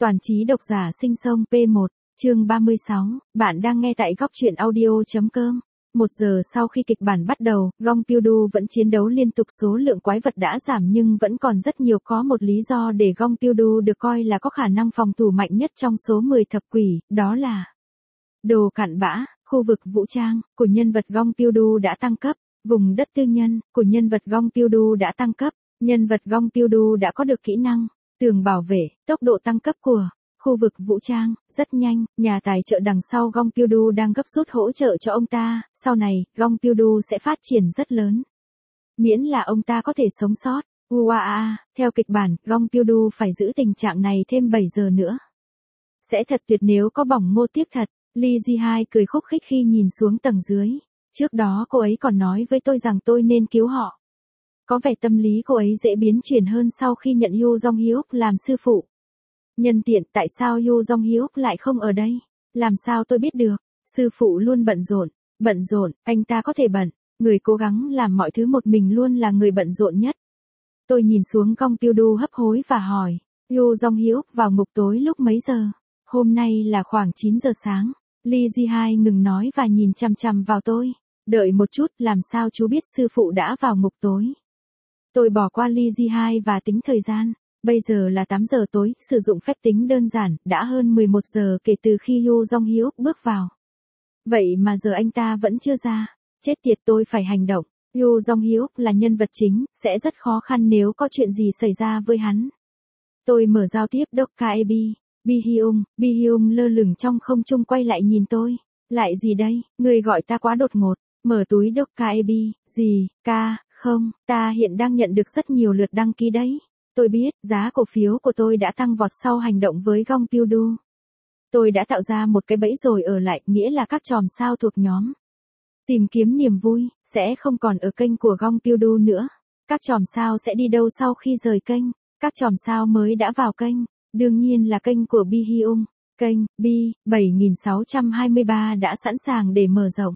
Toàn trí độc giả sinh sông P1, chương 36, bạn đang nghe tại góc truyện audio.com. 1 giờ sau khi kịch bản bắt đầu, Gongpyudu vẫn chiến đấu liên tục, số lượng quái vật đã giảm nhưng vẫn còn rất nhiều. Có một lý do để Gongpyudu được coi là có khả năng phòng thủ mạnh nhất trong số 10 thập quỷ, đó là đồ cặn bã. Khu vực vũ trang của nhân vật Gongpyudu đã tăng cấp, vùng đất tư nhân của nhân vật Gongpyudu đã tăng cấp, nhân vật Gongpyudu đã có được kỹ năng tường bảo vệ, tốc độ tăng cấp của khu vực vũ trang, rất nhanh. Nhà tài trợ đằng sau Gongpyudu đang gấp rút hỗ trợ cho ông ta, sau này, Gongpyudu sẽ phát triển rất lớn. Miễn là ông ta có thể sống sót. Uaa, theo kịch bản, Gongpyudu phải giữ tình trạng này thêm 7 giờ nữa. Sẽ thật tuyệt nếu có bỏng ngô tiếc thật. Lee Ji-hai cười khúc khích khi nhìn xuống tầng dưới. Trước đó cô ấy còn nói với tôi rằng tôi nên cứu họ. Có vẻ tâm lý cô ấy dễ biến chuyển hơn sau khi nhận Yoo Jong-hyuk làm sư phụ. Nhân tiện, tại sao Yoo Jong-hyuk lại không ở đây? Làm sao tôi biết được? Sư phụ luôn bận rộn, anh ta có thể bận. Người cố gắng làm mọi thứ một mình luôn là người bận rộn nhất. Tôi nhìn xuống Gongpyudu hấp hối và hỏi, Yoo Jong-hyuk vào ngục tối lúc mấy giờ? Hôm nay là khoảng 9 giờ sáng. Lee Ji-hai ngừng nói và nhìn chằm chằm vào tôi. Đợi một chút, làm sao chú biết sư phụ đã vào ngục tối? Tôi bỏ qua Lee Ji-hai và tính thời gian. Bây giờ là 8 giờ tối, sử dụng phép tính đơn giản, đã hơn 11 giờ kể từ khi Yoo Jong-hyuk bước vào. Vậy mà giờ anh ta vẫn chưa ra. Chết tiệt, tôi phải hành động. Yoo Jong-hyuk là nhân vật chính, sẽ rất khó khăn nếu có chuyện gì xảy ra với hắn. Tôi mở giao tiếp Dokkaebi. Bi-hyung lơ lửng trong không trung quay lại nhìn tôi. Lại gì đây, người gọi ta quá đột ngột. Mở túi Dokkaebi, gì, không, ta hiện đang nhận được rất nhiều lượt đăng ký đấy. Tôi biết, giá cổ phiếu của tôi đã tăng vọt sau hành động với Gongpyudu. Tôi đã tạo ra một cái bẫy rồi ở lại, nghĩa là các chòm sao thuộc nhóm tìm kiếm niềm vui, sẽ không còn ở kênh của Gongpyudu nữa. Các chòm sao sẽ đi đâu sau khi rời kênh? Các chòm sao mới đã vào kênh, đương nhiên là kênh của Bi-hyung. Kênh, Bi, 7623 đã sẵn sàng để mở rộng.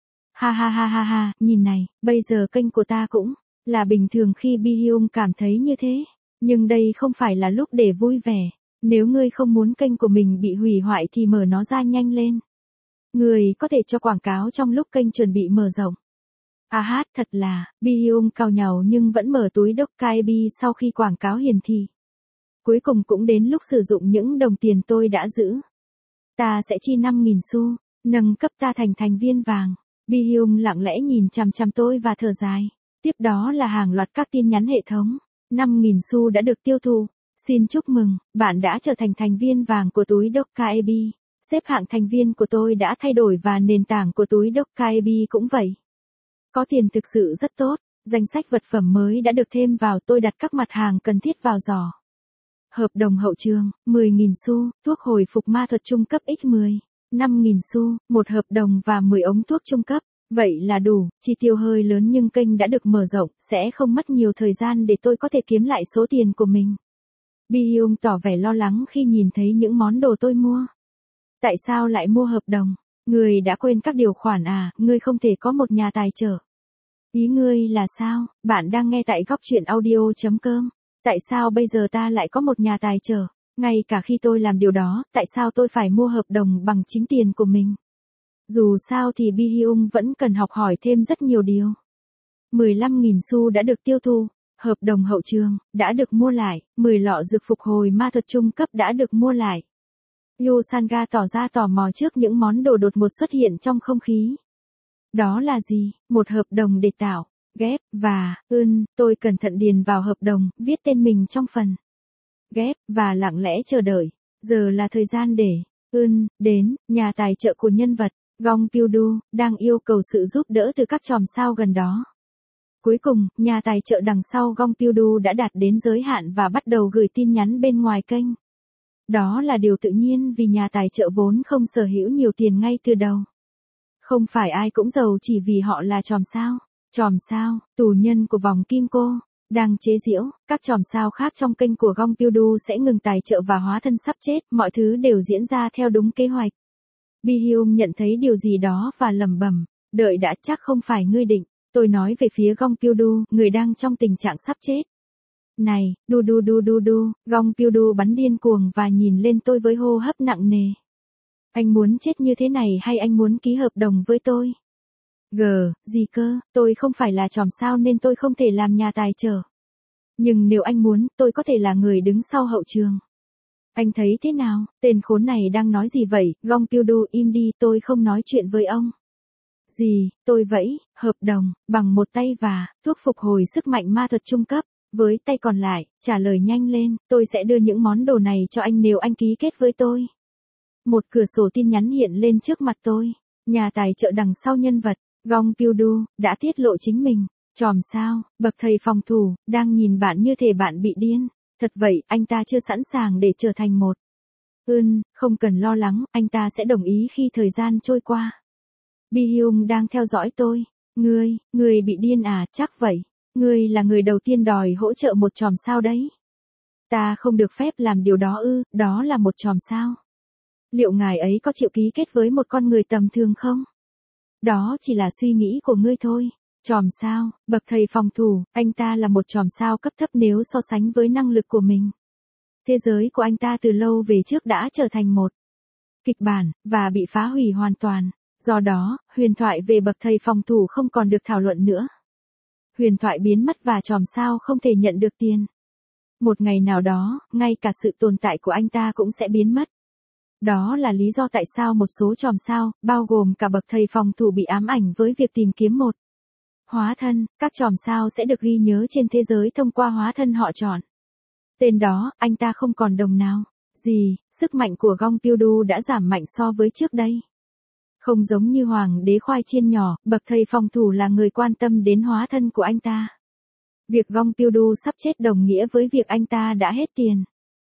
Ha, nhìn này, bây giờ kênh của ta cũng là bình thường khi Bi-hyung cảm thấy như thế. Nhưng đây không phải là lúc để vui vẻ. Nếu ngươi không muốn kênh của mình bị hủy hoại thì mở nó ra nhanh lên. Ngươi có thể cho quảng cáo trong lúc kênh chuẩn bị mở rộng. Thật là, Bi-hyung cào nhàu nhưng vẫn mở túi Dokkaebi sau khi quảng cáo hiển thị. Cuối cùng cũng đến lúc sử dụng những đồng tiền tôi đã giữ. Ta sẽ chi 5.000 xu, nâng cấp ta thành thành viên vàng. Bi-hyung lặng lẽ nhìn chằm chằm tôi và thở dài. Tiếp đó là hàng loạt các tin nhắn hệ thống. 5.000 xu đã được tiêu thụ. Xin chúc mừng, bạn đã trở thành thành viên vàng của túi Dokkaebi. Xếp hạng thành viên của tôi đã thay đổi và nền tảng của túi Dokkaebi cũng vậy. Có tiền thực sự rất tốt. Danh sách vật phẩm mới đã được thêm vào, tôi đặt các mặt hàng cần thiết vào giỏ. Hợp đồng hậu trường, 10.000 xu, thuốc hồi phục ma thuật trung cấp X10, 5.000 xu, một hợp đồng và 10 ống thuốc trung cấp. Vậy là đủ, chi tiêu hơi lớn nhưng kênh đã được mở rộng, sẽ không mất nhiều thời gian để tôi có thể kiếm lại số tiền của mình. Bi-hyung tỏ vẻ lo lắng khi nhìn thấy những món đồ tôi mua. Tại sao lại mua hợp đồng? Ngươi đã quên các điều khoản à, ngươi không thể có một nhà tài trợ. Ý ngươi là sao? Bạn đang nghe tại góc truyện audio.com. Tại sao bây giờ ta lại có một nhà tài trợ? Ngay cả khi tôi làm điều đó, tại sao tôi phải mua hợp đồng bằng chính tiền của mình? Dù sao thì Bi-hyung vẫn cần học hỏi thêm rất nhiều điều. 15.000 xu đã được tiêu thụ. Hợp đồng hậu trường đã được mua lại. 10 lọ dược phục hồi ma thuật trung cấp đã được mua lại. Yoo Sanga tỏ ra tò mò trước những món đồ đột ngột xuất hiện trong không khí. Đó là gì? Một hợp đồng để tạo ghép và tôi cẩn thận điền vào hợp đồng, viết tên mình trong phần ghép và lặng lẽ chờ đợi. Giờ là thời gian để đến. Nhà tài trợ của nhân vật Gongpyudu đang yêu cầu sự giúp đỡ từ các chòm sao gần đó. Cuối cùng, nhà tài trợ đằng sau Gongpyudu đã đạt đến giới hạn và bắt đầu gửi tin nhắn bên ngoài kênh. Đó là điều tự nhiên vì nhà tài trợ vốn không sở hữu nhiều tiền ngay từ đầu. Không phải ai cũng giàu chỉ vì họ là chòm sao. Chòm sao, tù nhân của vòng kim cô, đang chế giễu, các chòm sao khác trong kênh của Gongpyudu sẽ ngừng tài trợ và hóa thân sắp chết, mọi thứ đều diễn ra theo đúng kế hoạch. Bi-hyung nhận thấy điều gì đó và lẩm bẩm, đợi đã, chắc không phải ngươi định. Tôi nói về phía Gongpyudu, người đang trong tình trạng sắp chết. Này, đu, Gong Pyu-du bắn điên cuồng và nhìn lên tôi với hô hấp nặng nề. Anh muốn chết như thế này hay anh muốn ký hợp đồng với tôi? Gì cơ, tôi không phải là chòm sao nên tôi không thể làm nhà tài trợ. Nhưng nếu anh muốn, tôi có thể là người đứng sau hậu trường. Anh thấy thế nào, tên khốn này đang nói gì vậy? Gong Pyu-du im đi, tôi không nói chuyện với ông. Gì, tôi vẫy, hợp đồng, bằng một tay và, thuốc phục hồi sức mạnh ma thuật trung cấp. Với tay còn lại, trả lời nhanh lên, tôi sẽ đưa những món đồ này cho anh nếu anh ký kết với tôi. Một cửa sổ tin nhắn hiện lên trước mặt tôi. Nhà tài trợ đằng sau nhân vật, Gong Pyu-du, đã tiết lộ chính mình. Chòm sao, bậc thầy phòng thủ, đang nhìn bạn như thể bạn bị điên. Thật vậy, anh ta chưa sẵn sàng để trở thành một. Không cần lo lắng, anh ta sẽ đồng ý khi thời gian trôi qua. Bi-hyung đang theo dõi tôi. Ngươi bị điên à, chắc vậy. Ngươi là người đầu tiên đòi hỗ trợ một chòm sao đấy. Ta không được phép làm điều đó đó là một chòm sao. Liệu ngài ấy có chịu ký kết với một con người tầm thường không? Đó chỉ là suy nghĩ của ngươi thôi. Chòm sao, bậc thầy phòng thủ, anh ta là một chòm sao cấp thấp nếu so sánh với năng lực của mình. Thế giới của anh ta từ lâu về trước đã trở thành một kịch bản, và bị phá hủy hoàn toàn. Do đó, huyền thoại về bậc thầy phòng thủ không còn được thảo luận nữa. Huyền thoại biến mất và chòm sao không thể nhận được tiền. Một ngày nào đó, ngay cả sự tồn tại của anh ta cũng sẽ biến mất. Đó là lý do tại sao một số chòm sao, bao gồm cả bậc thầy phòng thủ bị ám ảnh với việc tìm kiếm một hóa thân. Các chòm sao sẽ được ghi nhớ trên thế giới thông qua hóa thân họ chọn. Tên đó, anh ta không còn đồng nào. Sức mạnh của Gong Pyu-du đã giảm mạnh so với trước đây. Không giống như hoàng đế khoai chiên nhỏ, bậc thầy phòng thủ là người quan tâm đến hóa thân của anh ta. Việc Gong Pyu-du sắp chết đồng nghĩa với việc anh ta đã hết tiền.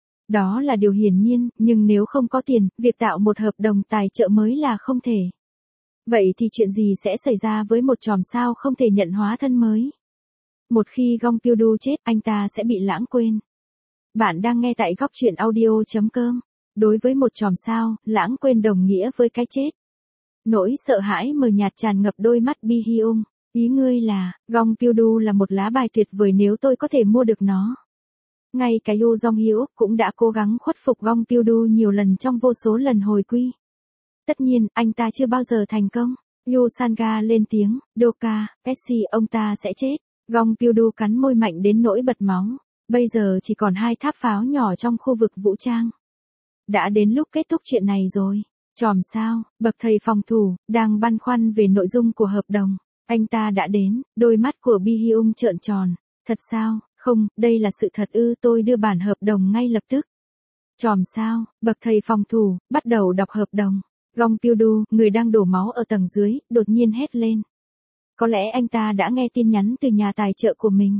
Đó là điều hiển nhiên, nhưng nếu không có tiền, việc tạo một hợp đồng tài trợ mới là không thể. Vậy thì chuyện gì sẽ xảy ra với một chòm sao không thể nhận hóa thân mới? Một khi Gong Pyu-du chết, anh ta sẽ bị lãng quên. Bạn đang nghe tại góc truyện audio.com. Đối với một chòm sao, lãng quên đồng nghĩa với cái chết. Nỗi sợ hãi mờ nhạt tràn ngập đôi mắt Bi-hyung. Ý ngươi là, Gong Pyu-du là một lá bài tuyệt vời nếu tôi có thể mua được nó. Ngay cả Yoo Jong-hyuk cũng đã cố gắng khuất phục Gong Pyu-du nhiều lần trong vô số lần hồi quy. Tất nhiên, anh ta chưa bao giờ thành công. Yoo Sang-ga lên tiếng, Doka, Percy, ông ta sẽ chết. Gong Pyu-du cắn môi mạnh đến nỗi bật máu. Bây giờ chỉ còn 2 tháp pháo nhỏ trong khu vực vũ trang. Đã đến lúc kết thúc chuyện này rồi. Chòm sao, bậc thầy phòng thủ, đang băn khoăn về nội dung của hợp đồng. Anh ta đã đến, đôi mắt của Bi-hyung trợn tròn. Thật sao, không, đây là sự thật tôi đưa bản hợp đồng ngay lập tức. Chòm sao, bậc thầy phòng thủ, bắt đầu đọc hợp đồng. Gong Pyu-du, người đang đổ máu ở tầng dưới, đột nhiên hét lên. Có lẽ anh ta đã nghe tin nhắn từ nhà tài trợ của mình.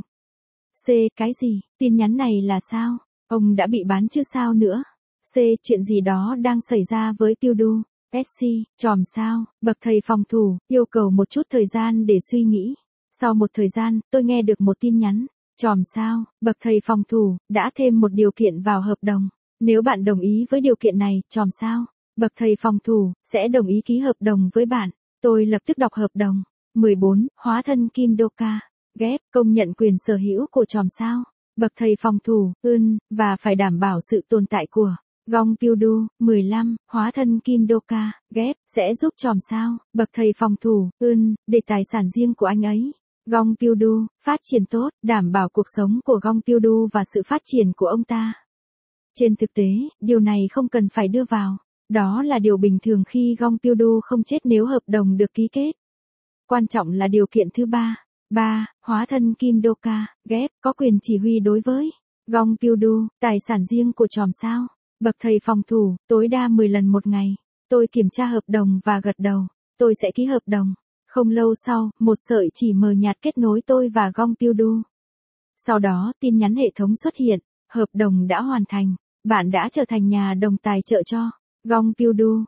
Cái gì, tin nhắn này là sao? Ông đã bị bán chứ sao nữa? Chuyện gì đó đang xảy ra với Pyu-du. Percy, chòm sao, bậc thầy phòng thủ, yêu cầu một chút thời gian để suy nghĩ. Sau một thời gian, tôi nghe được một tin nhắn. Chòm sao, bậc thầy phòng thủ, đã thêm một điều kiện vào hợp đồng. Nếu bạn đồng ý với điều kiện này, chòm sao, bậc thầy phòng thủ, sẽ đồng ý ký hợp đồng với bạn. Tôi lập tức đọc hợp đồng. 14. Hóa thân Kim Doka. Ghép, công nhận quyền sở hữu của chòm sao. Bậc thầy phòng thủ, và phải đảm bảo sự tồn tại của Gong Pyu-du. 15. Hóa thân Kim Doka. Ghép, sẽ giúp chòm sao, bậc thầy phòng thủ, để tài sản riêng của anh ấy. Gong Pyu-du, phát triển tốt, đảm bảo cuộc sống của Gong Pyu-du và sự phát triển của ông ta. Trên thực tế, điều này không cần phải đưa vào. Đó là điều bình thường khi Gong Pyu-du không chết nếu hợp đồng được ký kết. Quan trọng là điều kiện thứ 3. Hóa thân Kim Doka, ghép, có quyền chỉ huy đối với Gong Pyu-du, tài sản riêng của chòm sao. Bậc thầy phòng thủ, tối đa 10 lần một ngày. Tôi kiểm tra hợp đồng và gật đầu. Tôi sẽ ký hợp đồng. Không lâu sau, một sợi chỉ mờ nhạt kết nối tôi và Gong Pyu-du. Sau đó, tin nhắn hệ thống xuất hiện. Hợp đồng đã hoàn thành. Bạn đã trở thành nhà đồng tài trợ cho Gong Pyu-du.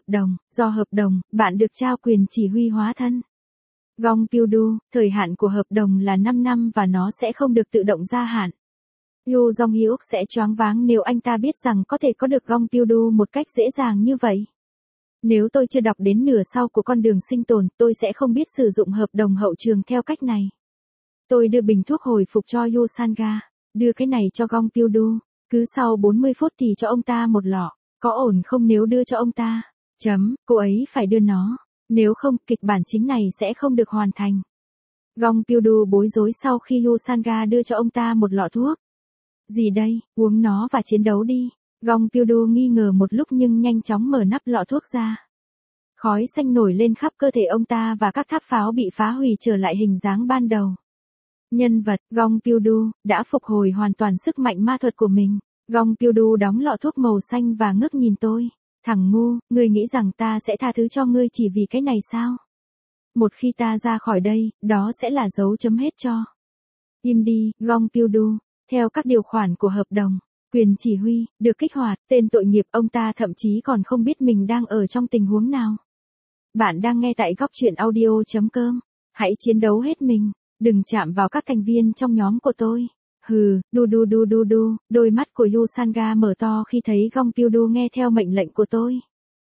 Do hợp đồng, bạn được trao quyền chỉ huy hóa thân. Gong Pyu-du, thời hạn của hợp đồng là 5 năm và nó sẽ không được tự động gia hạn. Yoo Jong-hyuk sẽ choáng váng nếu anh ta biết rằng có thể có được Gong Pyu-du một cách dễ dàng như vậy. Nếu tôi chưa đọc đến nửa sau của con đường sinh tồn, tôi sẽ không biết sử dụng hợp đồng hậu trường theo cách này. Tôi đưa bình thuốc hồi phục cho Yoo Sang-ga. đưa cái này cho Gong Pyu-du, cứ sau 40 phút thì cho ông ta một lọ, có ổn không nếu đưa cho ông ta? Cô ấy phải đưa nó, nếu không kịch bản chính này sẽ không được hoàn thành. Gong Pyu-du bối rối sau khi Yu Sanga đưa cho ông ta một lọ thuốc. Gì đây, uống nó và chiến đấu đi. Gong Pyu-du nghi ngờ một lúc nhưng nhanh chóng mở nắp lọ thuốc ra. Khói xanh nổi lên khắp cơ thể ông ta và các tháp pháo bị phá hủy trở lại hình dáng ban đầu. Nhân vật, Gong Pyu-du, đã phục hồi hoàn toàn sức mạnh ma thuật của mình. Gong Pyu-du đóng lọ thuốc màu xanh và ngước nhìn tôi. Thằng ngu, ngươi nghĩ rằng ta sẽ tha thứ cho ngươi chỉ vì cái này sao? Một khi ta ra khỏi đây, đó sẽ là dấu chấm hết cho. Im đi, Gong Pyu-du. Theo các điều khoản của hợp đồng, quyền chỉ huy được kích hoạt, tên tội nghiệp ông ta thậm chí còn không biết mình đang ở trong tình huống nào. Bạn đang nghe tại góc truyện audio.com. Hãy chiến đấu hết mình, đừng chạm vào các thành viên trong nhóm của tôi. Hừ, đu, đôi mắt của Yu Sanga mở to khi thấy Gong Pyu-du nghe theo mệnh lệnh của tôi.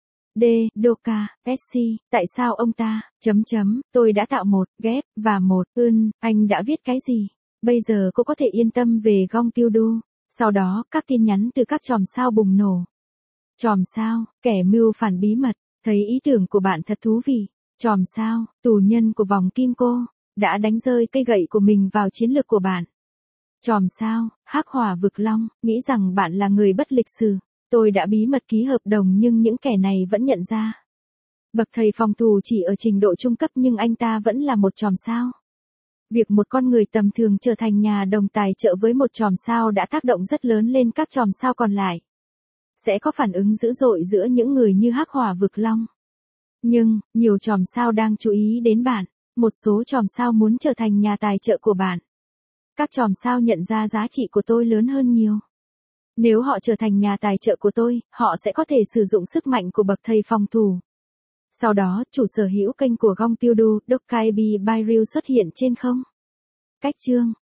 Doka, SC, tại sao ông ta, tôi đã tạo một, ghép, và một, anh đã viết cái gì? Bây giờ cô có thể yên tâm về Gong Pyu-du. Sau đó, các tin nhắn từ các chòm sao bùng nổ. Chòm sao, kẻ mưu phản bí mật, thấy ý tưởng của bạn thật thú vị. Chòm sao, tù nhân của vòng kim cô, đã đánh rơi cây gậy của mình vào chiến lược của bạn. Chòm sao, hắc hỏa vực long, nghĩ rằng bạn là người bất lịch sử. Tôi đã bí mật ký hợp đồng nhưng những kẻ này vẫn nhận ra. Bậc thầy phòng thủ chỉ ở trình độ trung cấp nhưng anh ta vẫn là một chòm sao. Việc một con người tầm thường trở thành nhà đồng tài trợ với một chòm sao đã tác động rất lớn lên các chòm sao còn lại. Sẽ có phản ứng dữ dội giữa những người như hắc hỏa vực long. Nhưng, nhiều chòm sao đang chú ý đến bạn. Một số chòm sao muốn trở thành nhà tài trợ của bạn. Các chòm sao nhận ra giá trị của tôi lớn hơn nhiều. Nếu họ trở thành nhà tài trợ của tôi, họ sẽ có thể sử dụng sức mạnh của bậc thầy phòng thủ. Sau đó, chủ sở hữu kênh của Gong Pyu-du, Dokai Bi Bairu xuất hiện trên không. Cách chương